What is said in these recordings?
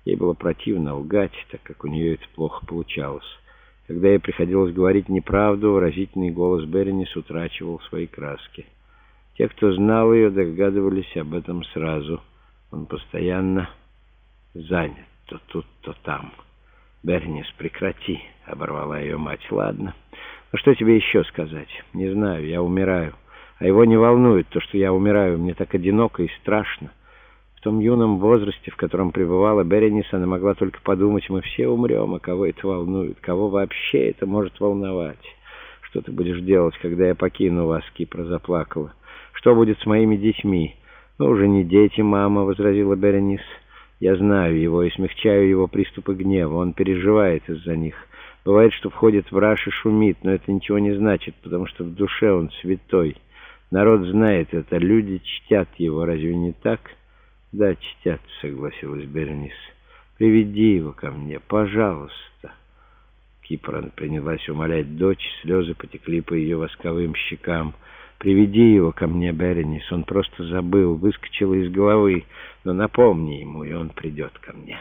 Ей было противно лгать, так как у нее это плохо получалось. Когда ей приходилось говорить неправду, выразительный голос Беренис утрачивал свои краски. Те, кто знал ее, догадывались об этом сразу. Он постоянно занят, то тут, то там. «Беренис, прекрати», — оборвала ее мать. «Ладно. Ну что тебе еще сказать? Не знаю, я умираю. А его не волнует то, что я умираю. Мне так одиноко и страшно». В том юном возрасте, в котором пребывала Беренис, она могла только подумать: мы все умрем, а кого это волнует? Кого вообще это может волновать? «Что ты будешь делать, когда я покину вас?» — Кипра заплакала. «Что будет с моими детьми?» «Ну, уже не дети, мама», — возразила Беренис. «Я знаю его и смягчаю его приступы гнева. Он переживает из-за них. Бывает, что входит в раж и шумит, но это ничего не значит, потому что в душе он святой. Народ знает это, люди чтят его. Разве не так?» «Да, чтят», — согласилась Беренис. «Приведи его ко мне, пожалуйста». Кипра принялась умолять дочь, слезы потекли по ее восковым щекам. «Приведи его ко мне, Беренис, он просто забыл, выскочило из головы, но напомни ему, и он придет ко мне».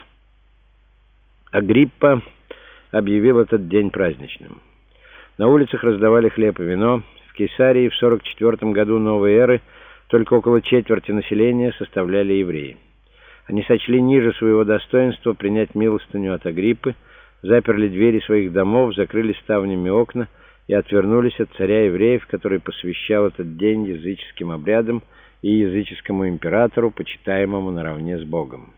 Агриппа объявил этот день праздничным. На улицах раздавали хлеб и вино. В Кесарии в 44 году новой эры только около четверти населения составляли евреи. Они сочли ниже своего достоинства принять милостыню от Агриппы, заперли двери своих домов, закрыли ставнями окна и отвернулись от царя евреев, который посвящал этот день языческим обрядам и языческому императору, почитаемому наравне с Богом.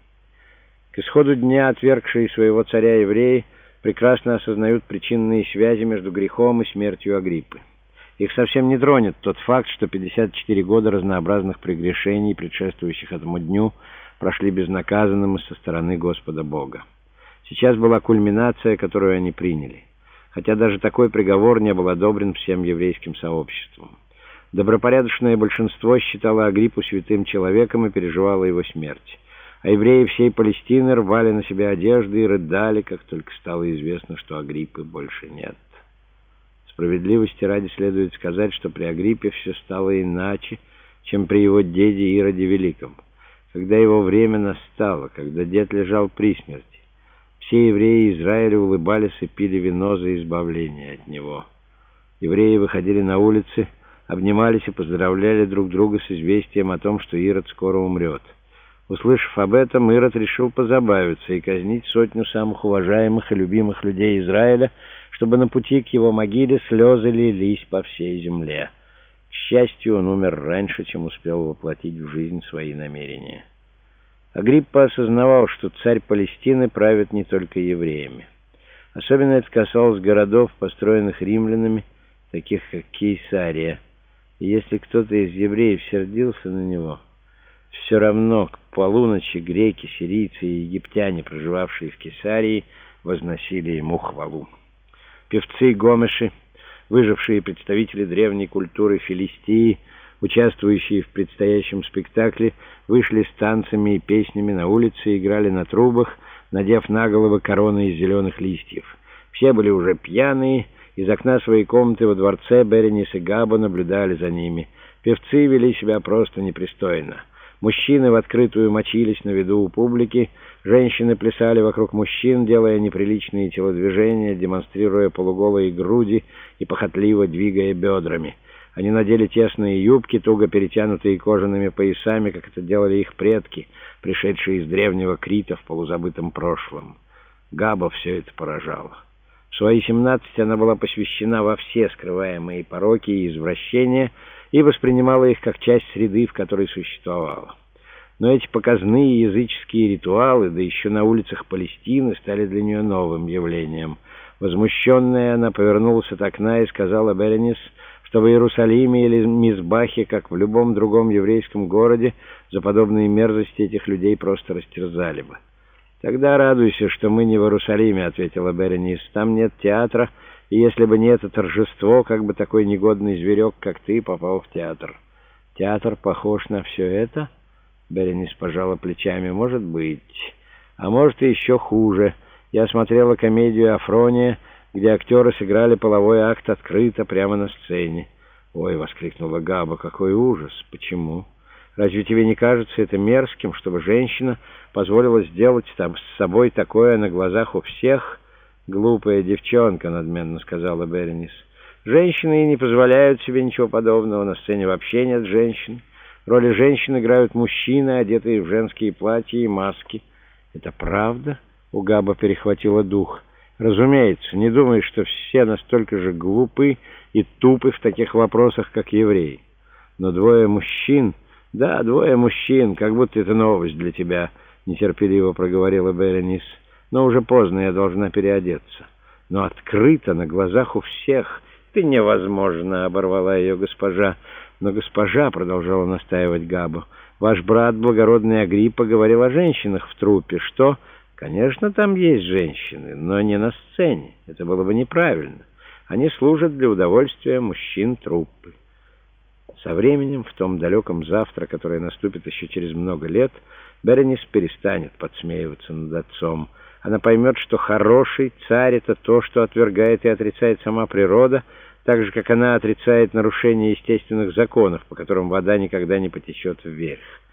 К исходу дня отвергшие своего царя евреи прекрасно осознают причинные связи между грехом и смертью Агриппы. Их совсем не тронет тот факт, что 54 года разнообразных прегрешений, предшествующих этому дню, прошли безнаказанным со стороны Господа Бога. Сейчас была кульминация, которую они приняли. Хотя даже такой приговор не был одобрен всем еврейским сообществом. Добропорядочное большинство считало Агриппу святым человеком и переживало его смерть. А евреи всей Палестины рвали на себя одежды и рыдали, как только стало известно, что Агриппы больше нет. Справедливости ради следует сказать, что при Агриппе все стало иначе, чем при его деде Ироде Великом. Когда его время настало, когда дед лежал при смерти, все евреи Израиля улыбались и пили вино за избавление от него. Евреи выходили на улицы, обнимались и поздравляли друг друга с известием о том, что Ирод скоро умрет. Услышав об этом, Ирод решил позабавиться и казнить сотню самых уважаемых и любимых людей Израиля, чтобы на пути к его могиле слезы лились по всей земле. К счастью, он умер раньше, чем успел воплотить в жизнь свои намерения. Агриппа осознавал, что царь Палестины правит не только евреями. Особенно это касалось городов, построенных римлянами, таких как Кейсария. И если кто-то из евреев сердился на него, все равно к полуночи греки, сирийцы и египтяне, проживавшие в Кесарии, возносили ему хвалу. Певцы Гомеши, выжившие представители древней культуры Филистии, участвующие в предстоящем спектакле, вышли с танцами и песнями на улице и играли на трубах, надев на головы короны из зеленых листьев. Все были уже пьяные. Из окна своей комнаты во дворце Беренис и Габа наблюдали за ними. Певцы вели себя просто непристойно. Мужчины в открытую мочились на виду у публики, женщины плясали вокруг мужчин, делая неприличные телодвижения, демонстрируя полуголые груди и похотливо двигая бедрами. Они надели тесные юбки, туго перетянутые кожаными поясами, как это делали их предки, пришедшие из древнего Крита в полузабытом прошлом. Габа все это поражало. В свои 17 она была посвящена во все скрываемые пороки и извращения и воспринимала их как часть среды, в которой существовала. Но эти показные языческие ритуалы, да еще на улицах Палестины, стали для нее новым явлением. Возмущенная, она повернулась от окна и сказала Беренис, что в Иерусалиме или Мизбахе, как в любом другом еврейском городе, за подобные мерзости этих людей просто растерзали бы. «Тогда радуйся, что мы не в Иерусалиме», — ответила Беренис. «Там нет театра, и если бы не это торжество, как бы такой негодный зверек, как ты, попал в театр». «Театр похож на все это?» Беренис пожала плечами. «Может быть. А может и еще хуже. Я смотрела комедию «Афрония», где актеры сыграли половой акт открыто, прямо на сцене». «Ой!» — воскликнула Габа. «Какой ужас! Почему?» Разве тебе не кажется это мерзким, чтобы женщина позволила сделать с собой такое на глазах у всех?» «Глупая девчонка», — надменно сказала Беренис. «Женщины и не позволяют себе ничего подобного. На сцене вообще нет женщин. Роли женщин играют мужчины, одетые в женские платья и маски». «Это правда?» — у Габа перехватило дух. «Разумеется, не думай, что все настолько же глупы и тупы в таких вопросах, как евреи. Но двое мужчин...» «Да, двое мужчин, как будто это новость для тебя», — нетерпеливо проговорила Беренис. «Но уже поздно, я должна переодеться». «Но открыто, на глазах у всех...» «Ты невозможно», — оборвала ее госпожа. «Но госпожа», — продолжала настаивать Габо, — «ваш брат, благородный Агриппа, говорил о женщинах в труппе. Что? Конечно, там есть женщины, но не на сцене. Это было бы неправильно. Они служат для удовольствия мужчин труппы». Со временем, в том далеком завтра, которое наступит еще через много лет, Беренис перестанет подсмеиваться над отцом. Она поймет, что хороший царь — это то, что отвергает и отрицает сама природа, так же, как она отрицает нарушение естественных законов, по которым вода никогда не потечет вверх.